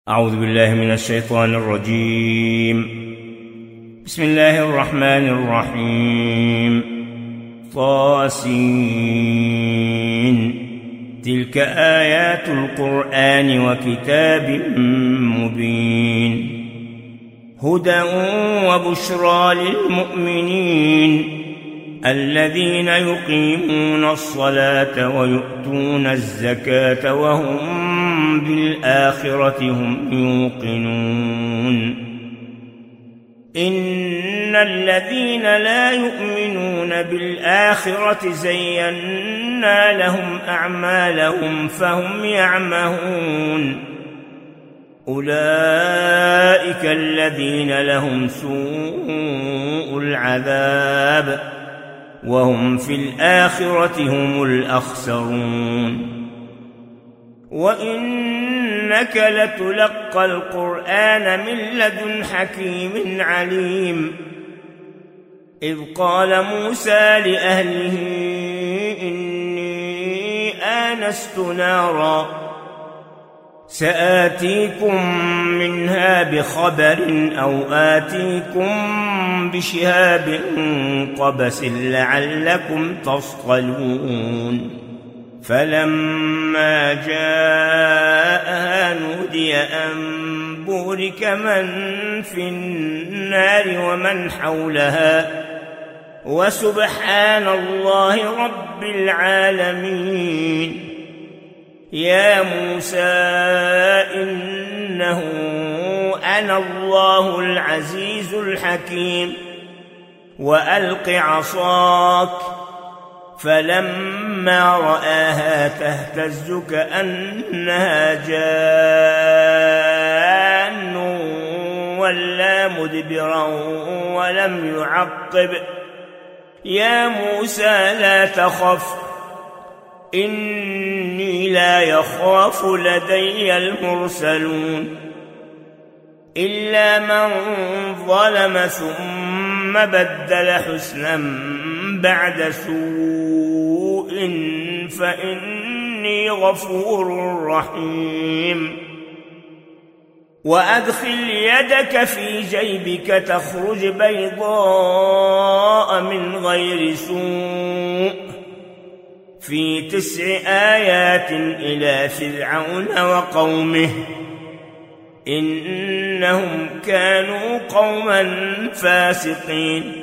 أعوذ بالله من الشيطان الرجيم. بسم الله الرحمن الرحيم. طاسين. تلك آيات القرآن وكتاب مبين. هدى وبشرى للمؤمنين الذين يقيمون الصلاة ويؤتون الزكاة وهم بالآخرة هم يوقنون. إن الذين لا يؤمنون بالآخرة زينا لهم أعمالهم فهم يعمهون. أولئك الذين لهم سوء العذاب وهم في الآخرة هم الأخسرون. وإنك لتلقى القرآن من لدن حكيم عليم. إذ قال موسى لأهله إني آنست نارا سآتيكم منها بخبر أو آتيكم بشهاب قبس لعلكم تصطلون. فلما جاءها نودي أن بورك من في النار ومن حولها وسبحان الله رب العالمين. يا موسى إنه أنا الله العزيز الحكيم وألق عصاك. فلما رآها تهتز كأنها جان ولا مدبرا ولم يعقب. يا موسى لا تخف إني لا يخاف لدي المرسلون. إلا من ظلم ثم بدل حسنا بعد سوء فإني غفور رحيم. وأدخل يدك في جيبك تخرج بيضاء من غير سوء في 9 آيات إلى فرعون وقومه إنهم كانوا قوما فاسقين.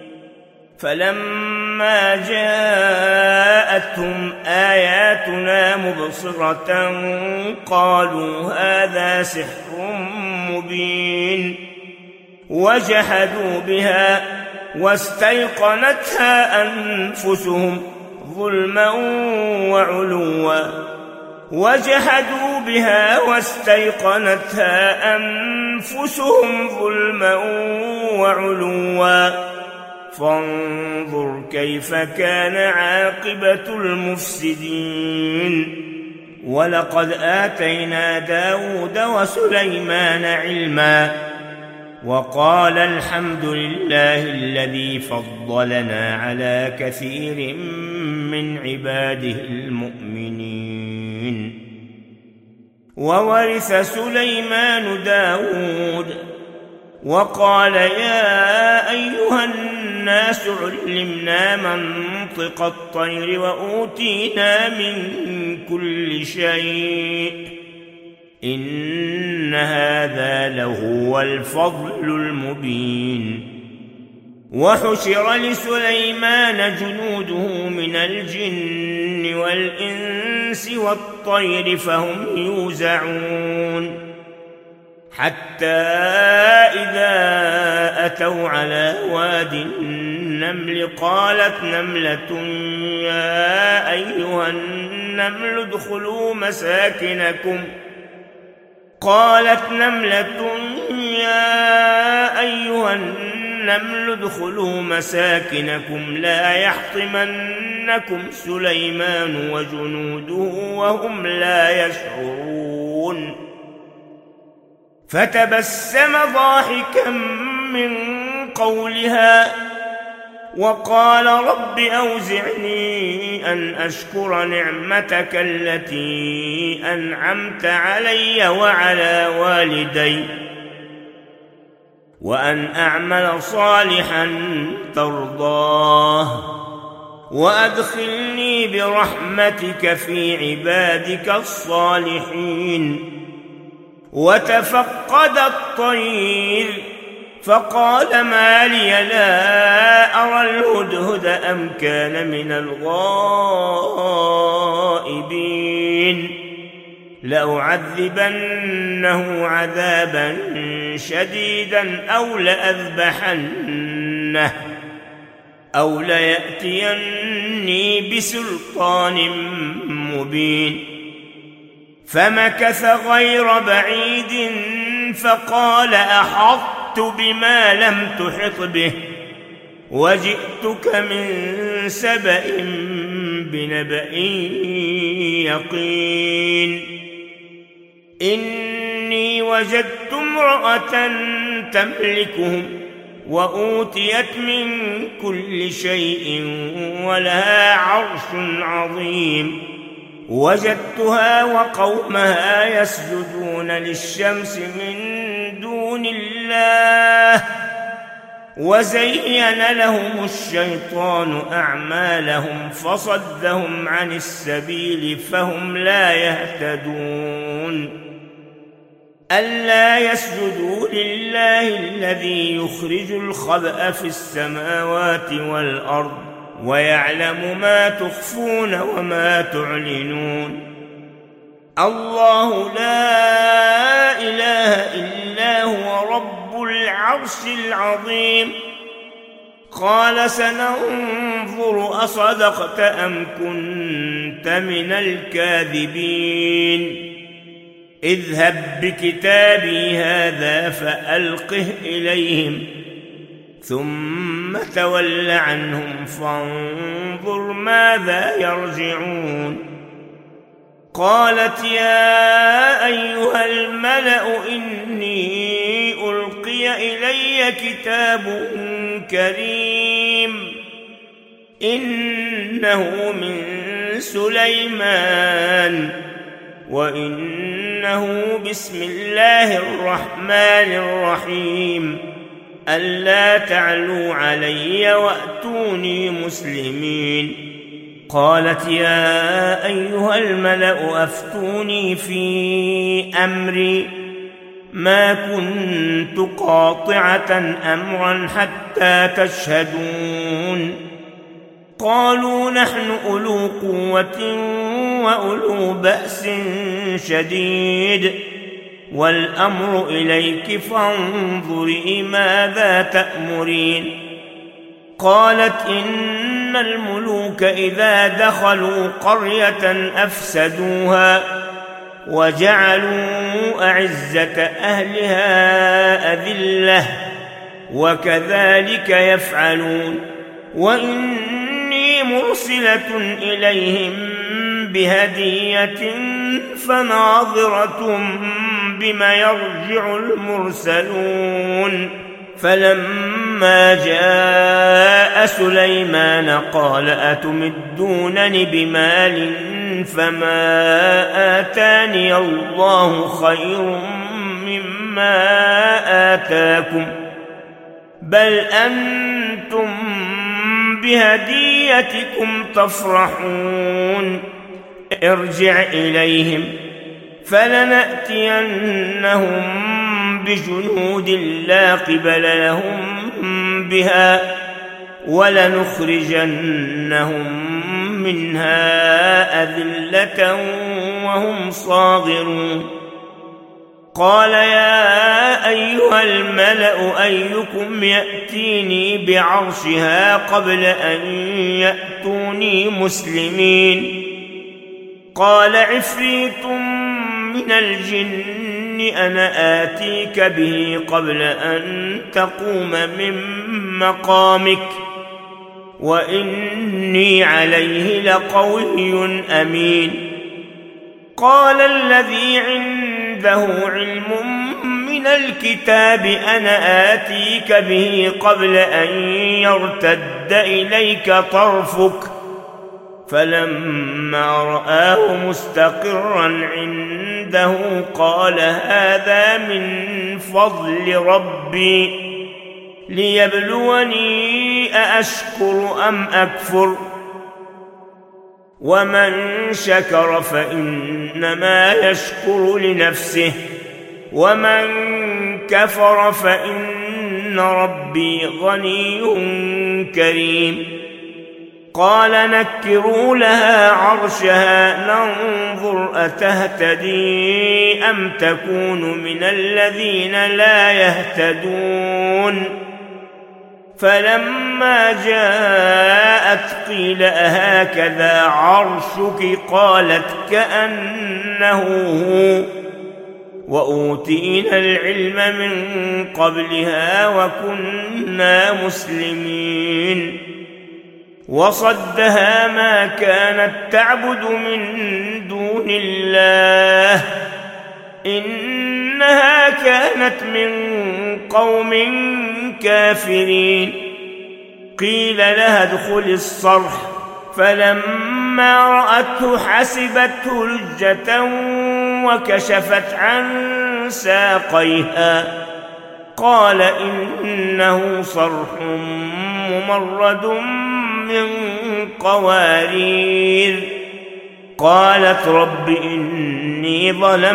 فلما جاءتهم آياتنا مبصرة قالوا هذا سحر مبين. وجحدوا بها واستيقنتها أنفسهم ظلما وعلوا. وجحدوا بها واستيقنتها أنفسهم ظلما وعلوا. فانظر كيف كان عاقبة المفسدين. ولقد آتينا داود وسليمان علما وقال الحمد لله الذي فضلنا على كثير من عباده المؤمنين. وورث سليمان داود وقال يا أيها الناس علمنا منطق الطير وأوتينا من كل شيء إن هذا لهو الفضل المبين. وحشر لسليمان جنوده من الجن والإنس والطير فهم يوزعون. حتى إذا أتوا على واد النمل قالت نملة يا أيها النمل ادخلوا مساكنكم لا يحطمنكم سليمان وجنوده وهم لا يشعرون. فتبسم ضاحكا من قولها وقال رب أوزعني أن أشكر نعمتك التي أنعمت علي وعلى والدي وأن أعمل صالحا ترضاه وأدخلني برحمتك في عبادك الصالحين. وتفقد الطير فقال ما لي لا أرى الهدهد أم كان من الغائبين لأعذبنه عذابا شديدا أو ليأتيني بسلطان مبين. فمكث غير بعيد فقال أحطت بما لم تحط به وجئتك من سبأ بنبأ يقين. إني وجدت امرأة تملكهم وأوتيت من كل شيء ولها عرش عظيم. وجدتها وقومها يسجدون للشمس من دون الله وزين لهم الشيطان أعمالهم فصدهم عن السبيل فهم لا يهتدون. ألا يسجدوا لله الذي يخرج الخبأ في السماوات والأرض ويعلم ما تخفون وما تعلنون. الله لا إله إلا هو رب العرش العظيم. قال سننظر أصدقت أم كنت من الكاذبين. اذهب بكتابي هذا فألقه إليهم ثم تول عنهم فانظر ماذا يرجعون. قالت يا أيها الملأ إني ألقي إلي كتاب كريم إنه من سليمان وإنه بسم الله الرحمن الرحيم ألا تعلوا علي وأتوني مسلمين. قالت يا أيها الملأ أفتوني في أمري ما كنت قاطعة أمرا حتى تشهدون. قالوا نحن أولو قوة وأولو بأس شديد والأمر إليك فانظري ماذا تأمرين. قالت إن الملوك إذا دخلوا قرية أفسدوها وجعلوا أعزة أهلها أذلة وكذلك يفعلون. وإني مرسلة إليهم بهدية فناظرة بما يرجع المرسلون. فلما جاء سليمان قال أتمدونني بمال فما آتاني الله خير مما آتاكم بل أنتم بهديتكم تفرحون. ارجع إليهم فلنأتينهم بجنود لا قبل لهم بها ولنخرجنهم منها أذلة وهم صاغرون. قال يا أيها الملأ أيكم يأتيني بعرشها قبل أن يأتوني مسلمين. قال عفريت من الجن أنا آتيك به قبل أن تقوم من مقامك وإني عليه لقوي أمين. قال الذي عنده علم من الكتاب أنا آتيك به قبل أن يرتد إليك طرفك فلما رآه مستقرا عنده قال هذا من فضل ربي ليبلوني أأشكر أم أكفر ومن شكر فإنما يشكر لنفسه ومن كفر فإن ربي غني كريم. قال نكروا لها عرشها ننظر أتهتدي أم تكون من الذين لا يهتدون. فلما جاءت قيل أهكذا عرشك قالت كأنه هو وأوتينا العلم من قبلها وكنا مسلمين. وصدها ما كانت تعبد من دون الله إنها كانت من قوم كافرين. قيل لها ادخل الصرح فلما رأته حسبته لجة وكشفت عن ساقيها قال إنه صرح ممرد من قوارير. قالت رب إني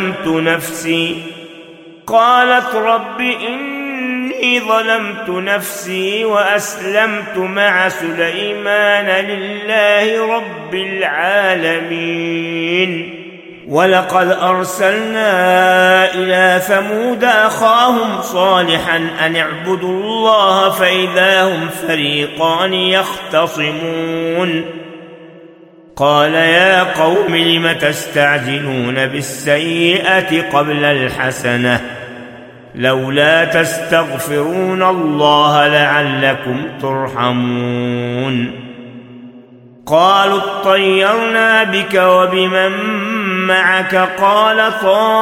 ظلمت نفسي وأسلمت مع سليمان لله رب العالمين. ولقد أرسلنا إلى ثمود أخاهم صالحا أن اعبدوا الله فإذا هم فريقان يختصمون. قال يا قوم لم تستعجلون بالسيئة قبل الحسنة لولا تستغفرون الله لعلكم ترحمون. قالوا اطيرنا بك وبمن معك قال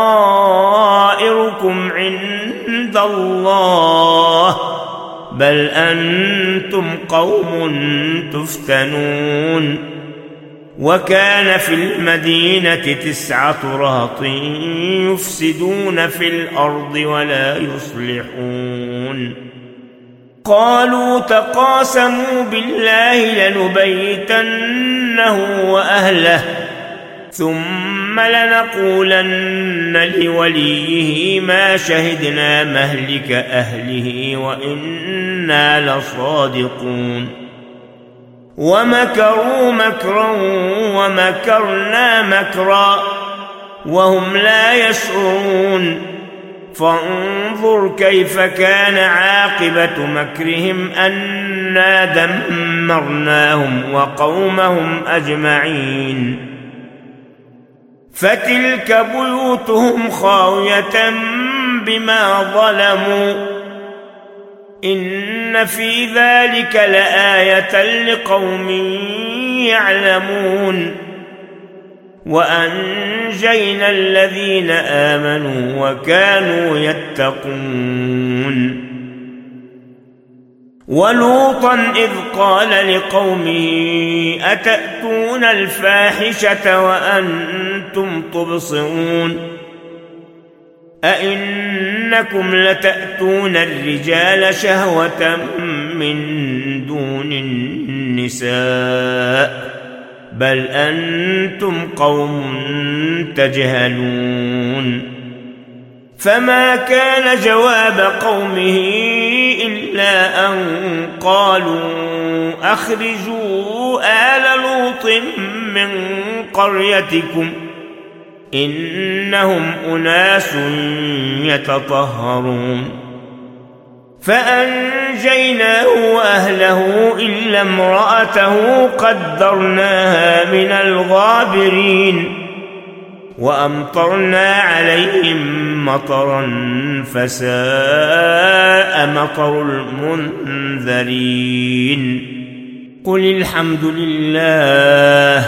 طائركم عند الله بل أنتم قوم تفتنون. وكان في المدينة 9 رهط يفسدون في الأرض ولا يصلحون. قالوا تقاسموا بالله لنبيتنه وأهله ثم لنقولن لوليه ما شهدنا مهلك أهله وإنا لصادقون. ومكروا مكرا ومكرنا مكرا وهم لا يشعرون. فانظر كيف كان عاقبة مكرهم أنا دمرناهم وقومهم أجمعين. فتلك بيوتهم خاوية بما ظلموا إن في ذلك لآية لقوم يعلمون. وأنجينا الذين آمنوا وكانوا يتقون. ولوطا إذ قال لقومه أتأتون الفاحشة وأنتم تبصرون أئنكم لتأتون الرجال شهوة من دون النساء بل أنتم قوم تجهلون. فما كان جواب قومه إلا أن قالوا أخرجوا آل لوط من قريتكم إنهم أناس يتطهرون. فأنجيناه وأهله إلا امرأته قدرناها من الغابرين. وأمطرنا عليهم مطرا فساء مطر المنذرين. قل الحمد لله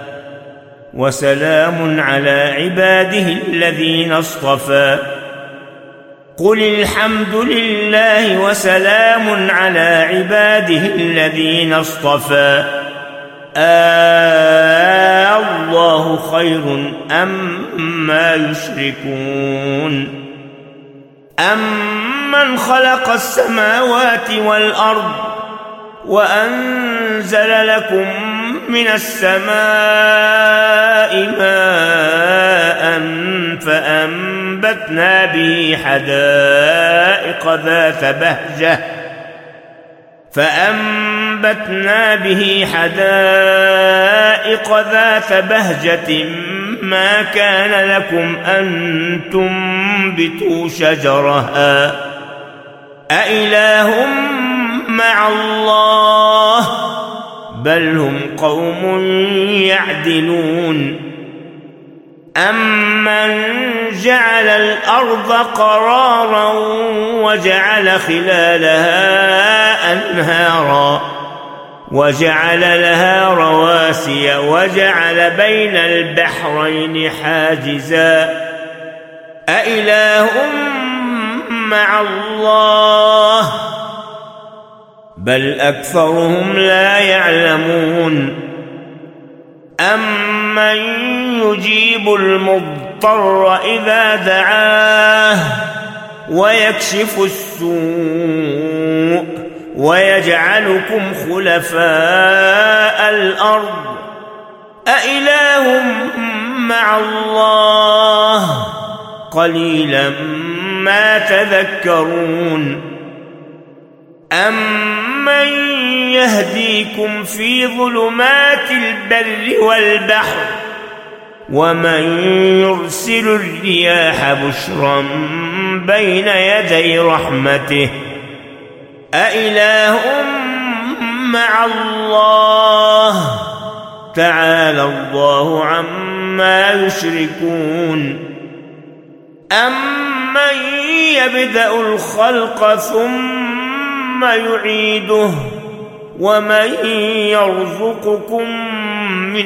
وسلام على عباده الذين اصطفى. قل الحمد لله وسلام على عباده الذين اصطفى الله خير أما يشركون أمن خلق السماوات والأرض وأنزل لكم من السماء ماء فأنبتنا به حدائق ذات بهجة ما كان لكم أن تنبتوا شجرها أإله مع الله بل هم قوم يعدلون أمن جعل الأرض قرارا وجعل خلالها أنهارا وجعل لها رواسي وجعل بين البحرين حاجزا أإله مع الله بل أكثرهم لا يعلمون أمن يجيب المضطر إذا دعاه ويكشف السوء ويجعلكم خلفاء الأرض أإله مع الله قليلا ما تذكرون أمن يهديكم في ظلمات البر والبحر ومن يرسل الرياح بشرا بين يدي رحمته أإله مع الله تعالى الله عما يشركون أمن يبدأ الخلق ثم يعيده ومن يرزقكم من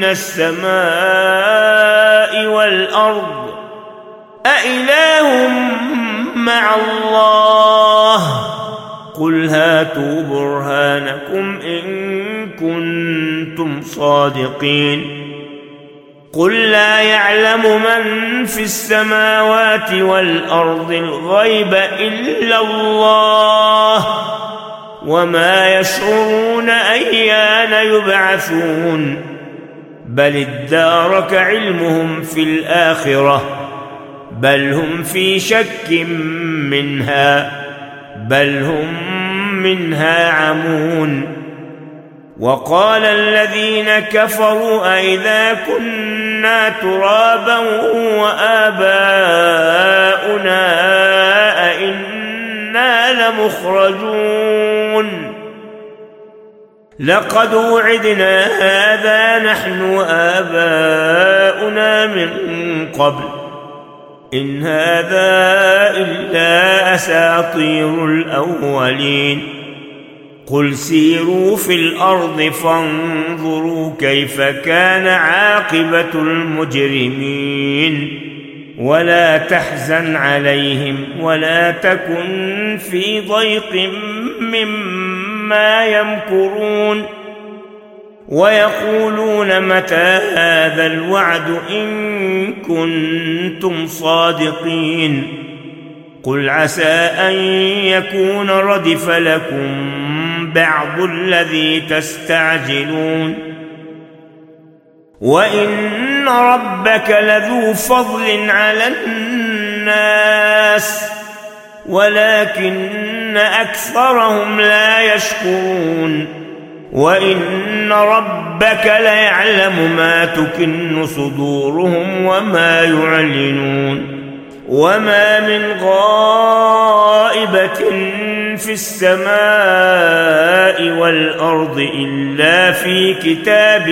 السماء والأرض أإله مع الله قل هاتوا برهانكم إن كنتم صادقين قل لا يعلم من في السماوات والأرض الغيب إلا الله وما يشعرون أيان يبعثون بل ادارك علمهم في الآخرة بل هم في شك منها بل هم منها عمون وقال الذين كفروا أئذا كنا ترابا وآباؤنا أئنا لمخرجون لقد وعدنا هذا نحن وآباؤنا من قبل إن هذا إلا أساطير الأولين قل سيروا في الأرض فانظروا كيف كان عاقبة المجرمين ولا تحزن عليهم ولا تكن في ضيق مما يمكرون ويقولون متى هذا الوعد إن كنتم صادقين قل عسى أن يكون ردف لكم بعض الذي تستعجلون وإن ربك لذو فضل على الناس ولكن أكثرهم لا يشكرون وإن ربك ليعلم ما تكن صدورهم وما يعلنون وما من غائبة في السماء والأرض إلا في كتاب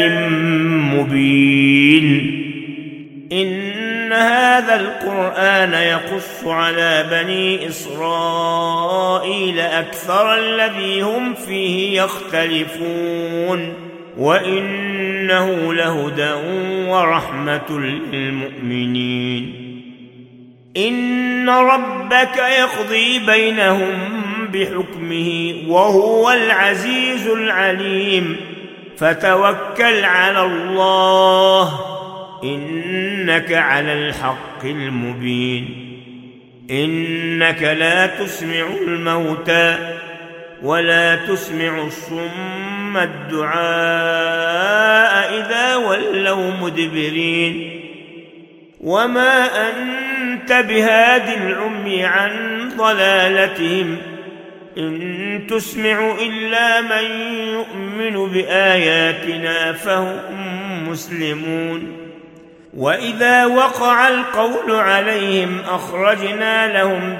مبين إن هذا القرآن يقص على بني إسرائيل أكثر الذي هم فيه يختلفون وإنه لهدى ورحمة للمؤمنين إن ربك يقضي بينهم بحكمه وهو العزيز العليم فتوكل على الله إنك على الحق المبين. إنك لا تسمع الموتى ولا تسمع الصم الدعاء إذا ولوا مدبرين. وما أنت بهاد العمي عن ضلالتهم إن تسمع إلا من يؤمن بآياتنا فهم مسلمون. وإذا وقع القول عليهم أخرجنا لهم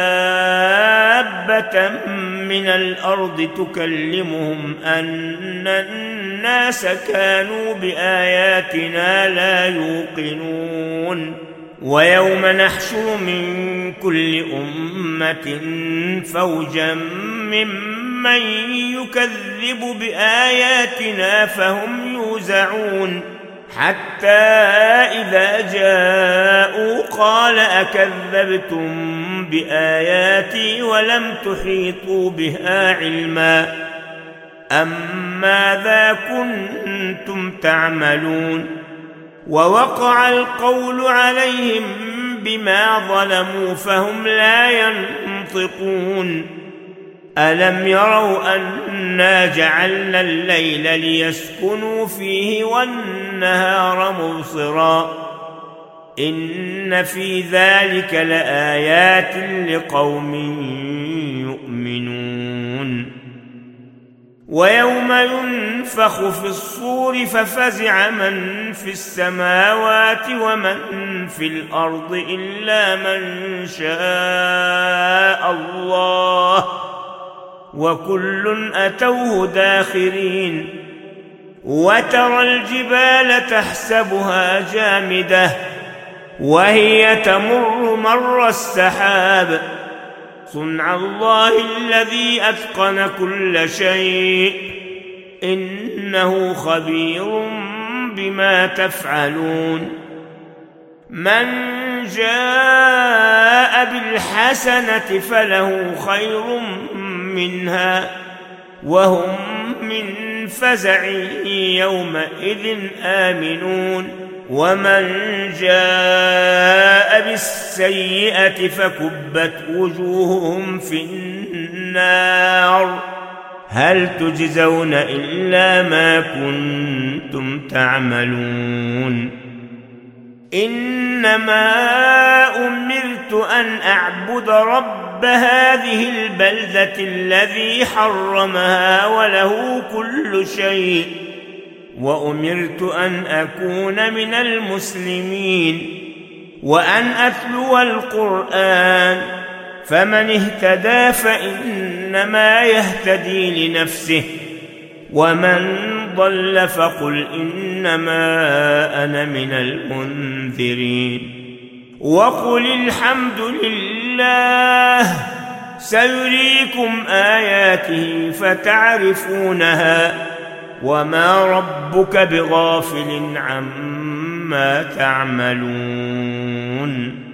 دابة من الأرض تكلمهم أن الناس كانوا بآياتنا لا يوقنون. ويوم نحشر من كل أمة فوجا ممن يكذب بآياتنا فهم يوزعون حتى إذا جاءوا قال أكذبتم بآياتي ولم تحيطوا بها علما أم ماذا كنتم تعملون. ووقع القول عليهم بما ظلموا فهم لا ينطقون. ألم يروا أنا جعلنا الليل ليسكنوا فيه والنهار مبصرا إن في ذلك لآيات لقوم يؤمنون. ويوم ينفخ في الصور ففزع من في السماوات ومن في الأرض إلا من شاء الله وكل أتوه داخرين. وترى الجبال تحسبها جامدة وهي تمر مر السحاب صنع الله الذي أتقن كل شيء إنه خبير بما تفعلون. من جاء بالحسنة فله خير منها وهم من فزع يومئذ آمنون. ومن جاء بالسيئة فكبت وجوههم في النار هل تجزون إلا ما كنتم تعملون. إنما أمرت أن أعبد رب هذه البلدة الذي حرمها وله كل شيء وأمرت أن أكون من المسلمين وأن أتلو القرآن فمن اهتدى فإنما يهتدي لنفسه ومن ضل فقل إنما أنا من المنذرين. وقل الحمد لله سيريكم آياته فتعرفونها وما ربك بغافل عما تعملون.